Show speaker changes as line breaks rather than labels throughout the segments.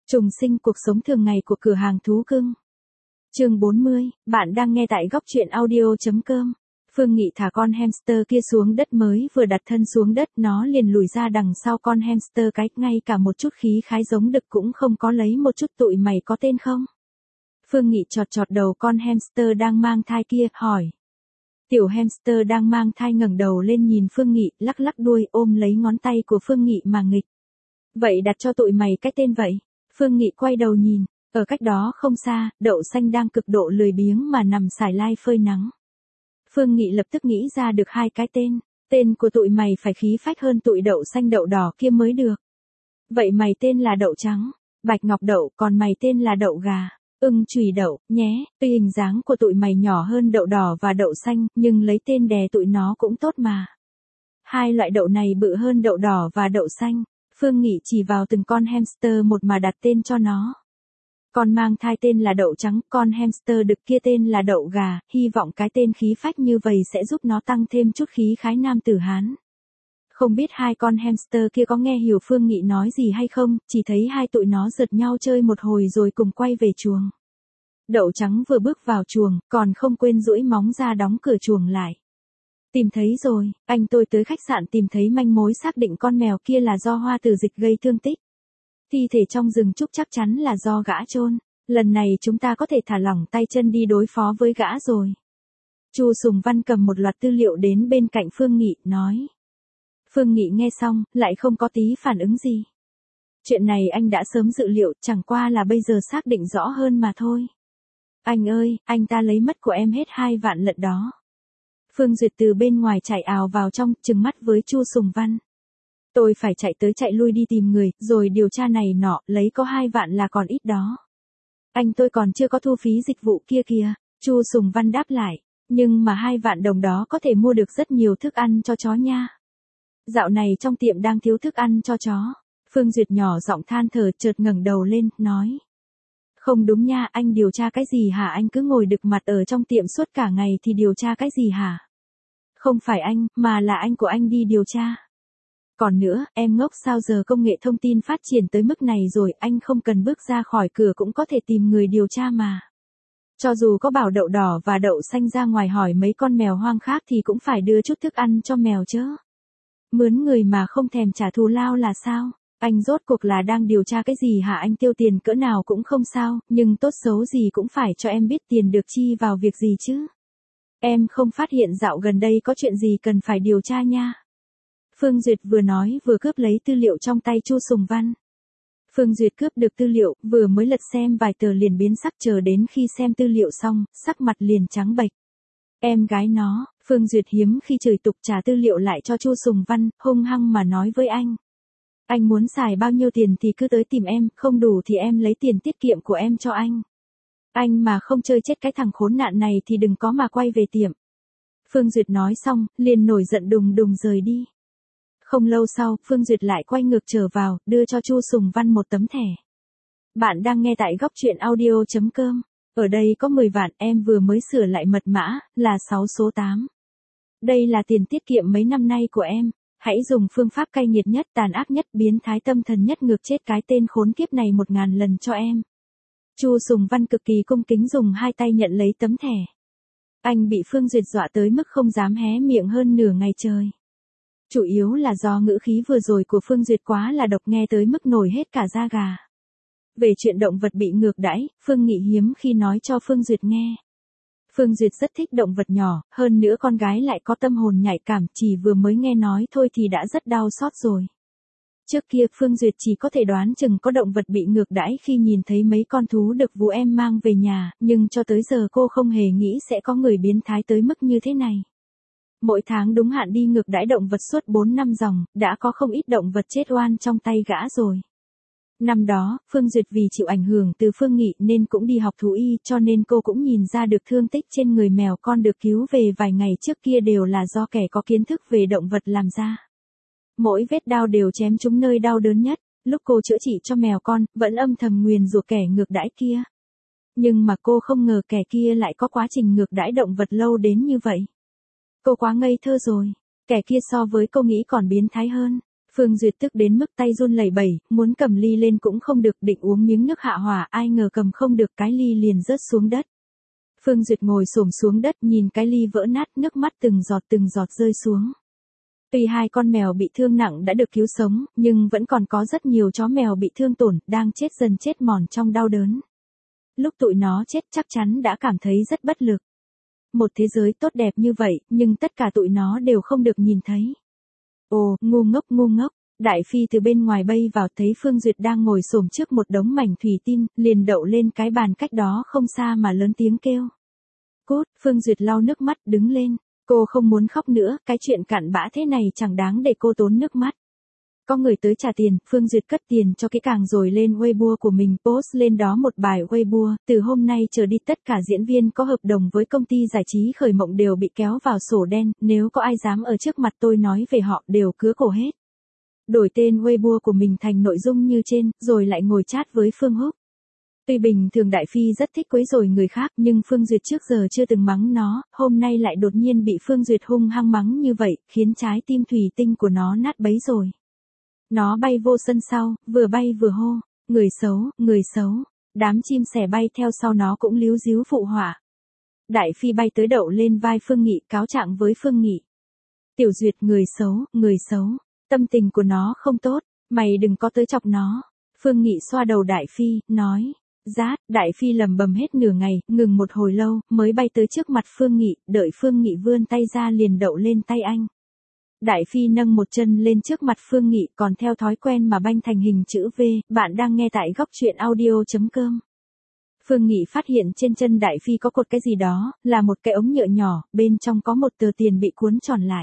Trùng sinh cuộc sống thường ngày của cửa hàng thú cưng. Chương 40, bạn đang nghe tại góc truyện audio.com. Phương Nghị thả con hamster kia xuống đất, mới vừa đặt thân xuống đất nó liền lùi ra đằng sau con hamster cái, ngay cả một chút khí khái giống đực cũng không có, lấy một chút. Tụi mày có tên không? Phương Nghị chọt chọt đầu con hamster đang mang thai kia, hỏi. Tiểu hamster đang mang thai ngẩng đầu lên nhìn Phương Nghị, lắc lắc đuôi ôm lấy ngón tay của Phương Nghị mà nghịch. Vậy đặt cho tụi mày cái tên vậy? Phương Nghị quay đầu nhìn, ở cách đó không xa, Đậu Xanh đang cực độ lười biếng mà nằm xải lai phơi nắng. Phương Nghị lập tức nghĩ ra được hai cái tên, tên của tụi mày phải khí phách hơn tụi Đậu Xanh Đậu Đỏ kia mới được. Vậy mày tên là Đậu Trắng, Bạch Ngọc Đậu, còn mày tên là Đậu Gà, Ưng Chùy Đậu, nhé. Tuy hình dáng của tụi mày nhỏ hơn Đậu Đỏ và Đậu Xanh, nhưng lấy tên đè tụi nó cũng tốt mà. Hai loại đậu này bự hơn Đậu Đỏ và Đậu Xanh. Phương Nghị chỉ vào từng con hamster một mà đặt tên cho nó. Con mang thai tên là Đậu Trắng, con hamster đực kia tên là Đậu Gà, hy vọng cái tên khí phách như vậy sẽ giúp nó tăng thêm chút khí khái nam tử Hán. Không biết hai con hamster kia có nghe hiểu Phương Nghị nói gì hay không, chỉ thấy hai tụi nó giật nhau chơi một hồi rồi cùng quay về chuồng. Đậu Trắng vừa bước vào chuồng, còn không quên duỗi móng ra đóng cửa chuồng lại. Tìm thấy rồi, anh tôi tới khách sạn tìm thấy manh mối, xác định con mèo kia là do Hoa Tử Dịch gây thương tích. Thi thể trong rừng trúc chắc chắn là do gã chôn. Lần này chúng ta có thể thả lỏng tay chân đi đối phó với gã rồi. Chu Sùng Văn cầm một loạt tư liệu đến bên cạnh Phương Nghị, nói. Phương Nghị nghe xong, lại không có tí phản ứng gì. Chuyện này anh đã sớm dự liệu, chẳng qua là bây giờ xác định rõ hơn mà thôi. Anh ơi, anh ta lấy mất của em hết 2 vạn lận đó. Phương Duyệt từ bên ngoài chạy ào vào trong, trừng mắt với Chu Sùng Văn. Tôi phải chạy tới chạy lui đi tìm người, rồi điều tra này nọ, lấy có 2 vạn là còn ít đó. Anh tôi còn chưa có thu phí dịch vụ kia kìa, Chu Sùng Văn đáp lại. Nhưng mà 2 vạn đồng đó có thể mua được rất nhiều thức ăn cho chó nha. Dạo này trong tiệm đang thiếu thức ăn cho chó. Phương Duyệt nhỏ giọng than thở, chợt ngẩng đầu lên, nói. Không đúng nha, anh điều tra cái gì hả? Anh cứ ngồi đực mặt ở trong tiệm suốt cả ngày thì điều tra cái gì hả? Không phải anh, mà là anh của anh đi điều tra. Còn nữa, em ngốc sao, giờ công nghệ thông tin phát triển tới mức này rồi, anh không cần bước ra khỏi cửa cũng có thể tìm người điều tra mà. Cho dù có bảo Đậu Đỏ và Đậu Xanh ra ngoài hỏi mấy con mèo hoang khác thì cũng phải đưa chút thức ăn cho mèo chứ. Mướn người mà không thèm trả thù lao là sao? Anh rốt cuộc là đang điều tra cái gì hả? Anh tiêu tiền cỡ nào cũng không sao, nhưng tốt xấu gì cũng phải cho em biết tiền được chi vào việc gì chứ. Em không phát hiện dạo gần đây có chuyện gì cần phải điều tra nha. Phương Duyệt vừa nói vừa cướp lấy tư liệu trong tay Chu Sùng Văn. Phương Duyệt cướp được tư liệu, vừa mới lật xem vài tờ liền biến sắc, chờ đến khi xem tư liệu xong, sắc mặt liền trắng bệch. Em gái nó, Phương Duyệt hiếm khi chửi tục trả tư liệu lại cho Chu Sùng Văn, hung hăng mà nói với anh. Anh muốn xài bao nhiêu tiền thì cứ tới tìm em, không đủ thì em lấy tiền tiết kiệm của em cho anh. Anh mà không chơi chết cái thằng khốn nạn này thì đừng có mà quay về tiệm. Phương Duyệt nói xong, liền nổi giận đùng đùng rời đi. Không lâu sau, Phương Duyệt lại quay ngược trở vào, đưa cho Chu Sùng Văn một tấm thẻ. Bạn đang nghe tại góc truyện audio.com. Ở đây có 10 vạn, em vừa mới sửa lại mật mã, là 6 số 8. Đây là tiền tiết kiệm mấy năm nay của em. Hãy dùng phương pháp cay nghiệt nhất, tàn ác nhất, biến thái tâm thần nhất ngược chết cái tên khốn kiếp này 1000 lần cho em. Chu Sùng Văn cực kỳ cung kính dùng 2 tay nhận lấy tấm thẻ. Anh bị Phương Duyệt dọa tới mức không dám hé miệng hơn nửa ngày trời. Chủ yếu là do ngữ khí vừa rồi của Phương Duyệt quá là độc, nghe tới mức nổi hết cả da gà. Về chuyện động vật bị ngược đãi, Phương Nghị hiếm khi nói cho Phương Duyệt nghe. Phương Duyệt rất thích động vật nhỏ, hơn nữa con gái lại có tâm hồn nhạy cảm, chỉ vừa mới nghe nói thôi thì đã rất đau xót rồi. Trước kia Phương Duyệt chỉ có thể đoán chừng có động vật bị ngược đãi khi nhìn thấy mấy con thú đực vú em mang về nhà, nhưng cho tới giờ cô không hề nghĩ sẽ có người biến thái tới mức như thế này. Mỗi tháng đúng hạn đi ngược đãi động vật suốt 4 năm dòng, đã có không ít động vật chết oan trong tay gã rồi. Năm đó, Phương Duyệt vì chịu ảnh hưởng từ Phương Nghị nên cũng đi học thú y, cho nên cô cũng nhìn ra được thương tích trên người mèo con được cứu về vài ngày trước kia đều là do kẻ có kiến thức về động vật làm ra. Mỗi vết đao đều chém trúng nơi đau đớn nhất, lúc cô chữa trị cho mèo con, vẫn âm thầm nguyền rủa kẻ ngược đãi kia. Nhưng mà cô không ngờ kẻ kia lại có quá trình ngược đãi động vật lâu đến như vậy. Cô quá ngây thơ rồi, kẻ kia so với cô nghĩ còn biến thái hơn. Phương Duyệt tức đến mức tay run lẩy bẩy, muốn cầm ly lên cũng không được, định uống miếng nước hạ hỏa, ai ngờ cầm không được, cái ly liền rớt xuống đất. Phương Duyệt ngồi xổm xuống đất nhìn cái ly vỡ nát, nước mắt từng giọt rơi xuống. Tuy hai con mèo bị thương nặng đã được cứu sống, nhưng vẫn còn có rất nhiều chó mèo bị thương tổn, đang chết dần chết mòn trong đau đớn. Lúc tụi nó chết chắc chắn đã cảm thấy rất bất lực. Một thế giới tốt đẹp như vậy, nhưng tất cả tụi nó đều không được nhìn thấy. Ồ, ngu ngốc. Đại Phi từ bên ngoài bay vào thấy Phương Duyệt đang ngồi xổm trước một đống mảnh thủy tinh, liền đậu lên cái bàn cách đó không xa mà lớn tiếng kêu. Cút, Phương Duyệt lau nước mắt đứng lên. Cô không muốn khóc nữa, cái chuyện cặn bã thế này chẳng đáng để cô tốn nước mắt. Có người tới trả tiền, Phương Duyệt cất tiền cho kỹ càng rồi lên Weibo của mình post lên đó một bài Weibo, từ hôm nay trở đi tất cả diễn viên có hợp đồng với công ty giải trí Khởi Mộng đều bị kéo vào sổ đen, nếu có ai dám ở trước mặt tôi nói về họ đều cứa cổ hết. Đổi tên Weibo của mình thành nội dung như trên, rồi lại ngồi chat với Phương Húc. Tuy bình thường Đại Phi rất thích quấy rối người khác, nhưng Phương Duyệt trước giờ chưa từng mắng nó, hôm nay lại đột nhiên bị Phương Duyệt hung hăng mắng như vậy, khiến trái tim thủy tinh của nó nát bấy rồi. Nó bay vô sân sau, vừa bay vừa hô, người xấu, đám chim sẻ bay theo sau nó cũng líu ríu phụ họa. Đại Phi bay tới đậu lên vai Phương Nghị cáo trạng với Phương Nghị. Tiểu Duyệt người xấu, tâm tình của nó không tốt, mày đừng có tới chọc nó. Phương Nghị xoa đầu Đại Phi, nói. Rát, Đại Phi lầm bầm hết nửa ngày, ngừng một hồi lâu, mới bay tới trước mặt Phương Nghị, đợi Phương Nghị vươn tay ra liền đậu lên tay anh. Đại Phi nâng một chân lên trước mặt Phương Nghị, còn theo thói quen mà banh thành hình chữ V, bạn đang nghe tại góc truyện audio.com. Phương Nghị phát hiện trên chân Đại Phi có cột cái gì đó, là một cái ống nhựa nhỏ, bên trong có một tờ tiền bị cuốn tròn lại.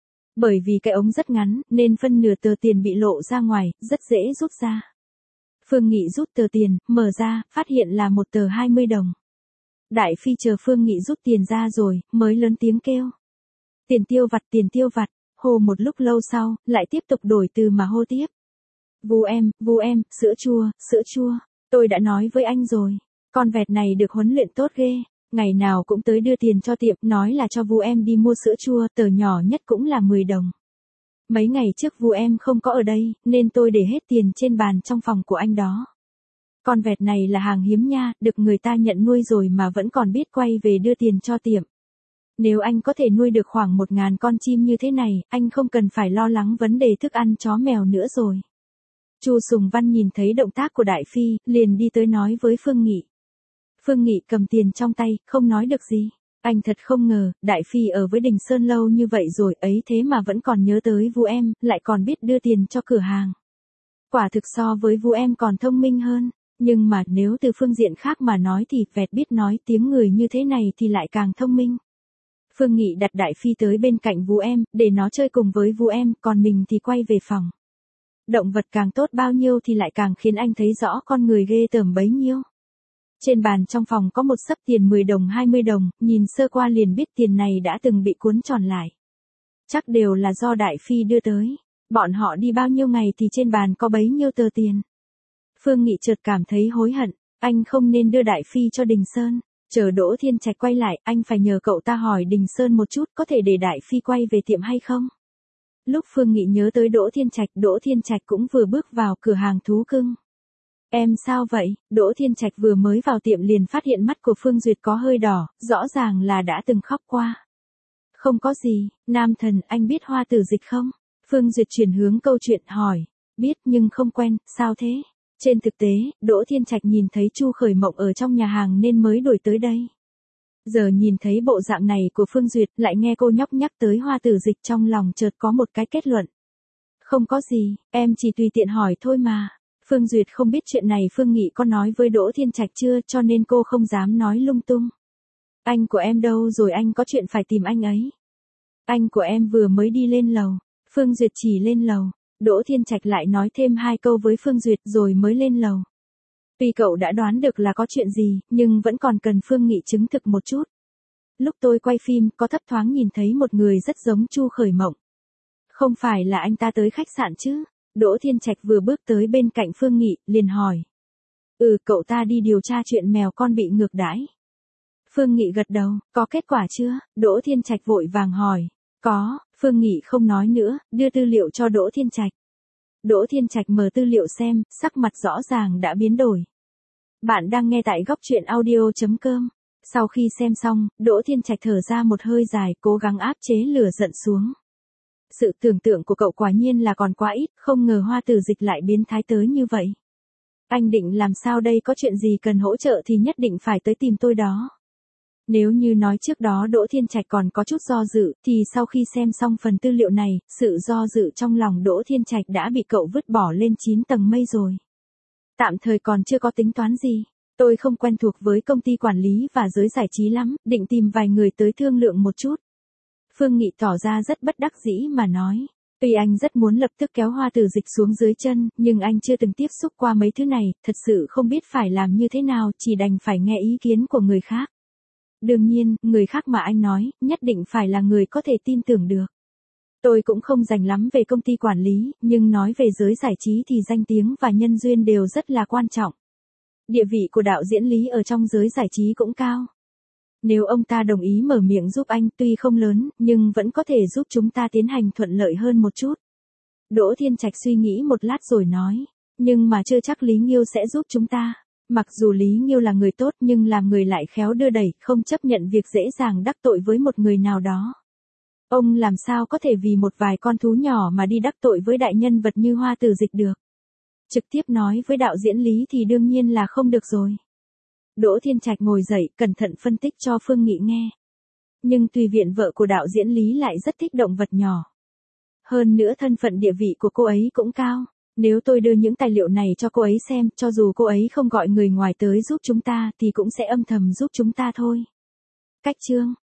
Bởi vì cái ống rất ngắn, nên phân nửa tờ tiền bị lộ ra ngoài, rất dễ rút ra. Phương Nghị rút tờ tiền, mở ra, phát hiện là một tờ 20 đồng. Đại Phi chờ Phương Nghị rút tiền ra rồi, mới lớn tiếng kêu. Tiền tiêu vặt, hô một lúc lâu sau, lại tiếp tục đổi từ mà hô tiếp. Vu em, sữa chua, tôi đã nói với anh rồi. Con vẹt này được huấn luyện tốt ghê, ngày nào cũng tới đưa tiền cho tiệm, nói là cho Vu em đi mua sữa chua, tờ nhỏ nhất cũng là 10 đồng. Mấy ngày trước Vu em không có ở đây, nên tôi để hết tiền trên bàn trong phòng của anh đó. Con vẹt này là hàng hiếm nha, được người ta nhận nuôi rồi mà vẫn còn biết quay về đưa tiền cho tiệm. Nếu anh có thể nuôi được khoảng 1.000 con chim như thế này, anh không cần phải lo lắng vấn đề thức ăn chó mèo nữa rồi. Chu Sùng Văn nhìn thấy động tác của Đại Phi, liền đi tới nói với Phương Nghị. Phương Nghị cầm tiền trong tay, không nói được gì. Anh thật không ngờ, Đại Phi ở với Đình Sơn lâu như vậy rồi ấy thế mà vẫn còn nhớ tới Vu em, lại còn biết đưa tiền cho cửa hàng. Quả thực so với Vu em còn thông minh hơn, nhưng mà nếu từ phương diện khác mà nói thì vẹt biết nói tiếng người như thế này thì lại càng thông minh. Phương Nghị đặt Đại Phi tới bên cạnh Vu em, để nó chơi cùng với Vu em, còn mình thì quay về phòng. Động vật càng tốt bao nhiêu thì lại càng khiến anh thấy rõ con người ghê tởm bấy nhiêu. Trên bàn trong phòng có một xấp tiền 10 đồng 20 đồng, nhìn sơ qua liền biết tiền này đã từng bị cuốn tròn lại. Chắc đều là do Đại Phi đưa tới. Bọn họ đi bao nhiêu ngày thì trên bàn có bấy nhiêu tờ tiền. Phương Nghị chợt cảm thấy hối hận, anh không nên đưa Đại Phi cho Đình Sơn. Chờ Đỗ Thiên Trạch quay lại, anh phải nhờ cậu ta hỏi Đình Sơn một chút có thể để Đại Phi quay về tiệm hay không. Lúc Phương Nghị nhớ tới Đỗ Thiên Trạch cũng vừa bước vào cửa hàng thú cưng. Em sao vậy? Đỗ Thiên Trạch vừa mới vào tiệm liền phát hiện mắt của Phương Duyệt có hơi đỏ, rõ ràng là đã từng khóc qua. Không có gì, nam thần, anh biết Hoa Tử Dịch không? Phương Duyệt chuyển hướng câu chuyện hỏi. Biết nhưng không quen, sao thế? Trên thực tế, Đỗ Thiên Trạch nhìn thấy Chu Khởi Mộng ở trong nhà hàng nên mới đuổi tới đây. Giờ nhìn thấy bộ dạng này của Phương Duyệt, lại nghe cô nhóc nhắc tới Hoa Tử Dịch, trong lòng chợt có một cái kết luận. Không có gì, em chỉ tùy tiện hỏi thôi mà. Phương Duyệt không biết chuyện này Phương Nghị có nói với Đỗ Thiên Trạch chưa, cho nên cô không dám nói lung tung. Anh của em đâu rồi, anh có chuyện phải tìm anh ấy. Anh của em vừa mới đi lên lầu. Phương Duyệt chỉ lên lầu. Đỗ Thiên Trạch lại nói thêm 2 câu với Phương Duyệt rồi mới lên lầu. Tuy cậu đã đoán được là có chuyện gì, nhưng vẫn còn cần Phương Nghị chứng thực một chút. Lúc tôi quay phim, có thấp thoáng nhìn thấy một người rất giống Chu Khởi Mộng. Không phải là anh ta tới khách sạn chứ? Đỗ Thiên Trạch vừa bước tới bên cạnh Phương Nghị, liền hỏi. Cậu ta đi điều tra chuyện mèo con bị ngược đãi. Phương Nghị gật đầu, có kết quả chưa? Đỗ Thiên Trạch vội vàng hỏi. Có, Phương Nghị không nói nữa, đưa tư liệu cho Đỗ Thiên Trạch. Đỗ Thiên Trạch mở tư liệu xem, sắc mặt rõ ràng đã biến đổi. Bạn đang nghe tại góc truyện audio.com. Sau khi xem xong, Đỗ Thiên Trạch thở ra một hơi dài, cố gắng áp chế lửa giận xuống. Sự tưởng tượng của cậu quả nhiên là còn quá ít, không ngờ Hoa Tử Dịch lại biến thái tới như vậy. Anh định làm sao đây, có chuyện gì cần hỗ trợ thì nhất định phải tới tìm tôi đó. Nếu như nói trước đó Đỗ Thiên Trạch còn có chút do dự, thì sau khi xem xong phần tư liệu này, sự do dự trong lòng Đỗ Thiên Trạch đã bị cậu vứt bỏ lên 9 tầng mây rồi. Tạm thời còn chưa có tính toán gì. Tôi không quen thuộc với công ty quản lý và giới giải trí lắm, định tìm vài người tới thương lượng một chút. Phương Nghị tỏ ra rất bất đắc dĩ mà nói. Tuy anh rất muốn lập tức kéo Hoa Tử Dịch xuống dưới chân, nhưng anh chưa từng tiếp xúc qua mấy thứ này, thật sự không biết phải làm như thế nào, chỉ đành phải nghe ý kiến của người khác. Đương nhiên, người khác mà anh nói, nhất định phải là người có thể tin tưởng được. Tôi cũng không rành lắm về công ty quản lý, nhưng nói về giới giải trí thì danh tiếng và nhân duyên đều rất là quan trọng. Địa vị của đạo diễn Lý ở trong giới giải trí cũng cao. Nếu ông ta đồng ý mở miệng giúp anh, tuy không lớn, nhưng vẫn có thể giúp chúng ta tiến hành thuận lợi hơn một chút. Đỗ Thiên Trạch suy nghĩ một lát rồi nói, nhưng mà chưa chắc Lý Nghiêu sẽ giúp chúng ta. Mặc dù Lý Nghiêu là người tốt nhưng làm người lại khéo đưa đẩy, không chấp nhận việc dễ dàng đắc tội với một người nào đó. Ông làm sao có thể vì một vài con thú nhỏ mà đi đắc tội với đại nhân vật như Hoa Tử Dịch được. Trực tiếp nói với đạo diễn Lý thì đương nhiên là không được rồi. Đỗ Thiên Trạch ngồi dậy, cẩn thận phân tích cho Phương Nghị nghe. Nhưng Tùy Viện vợ của đạo diễn Lý lại rất thích động vật nhỏ. Hơn nữa thân phận địa vị của cô ấy cũng cao. Nếu tôi đưa những tài liệu này cho cô ấy xem, cho dù cô ấy không gọi người ngoài tới giúp chúng ta thì cũng sẽ âm thầm giúp chúng ta thôi. Cách chương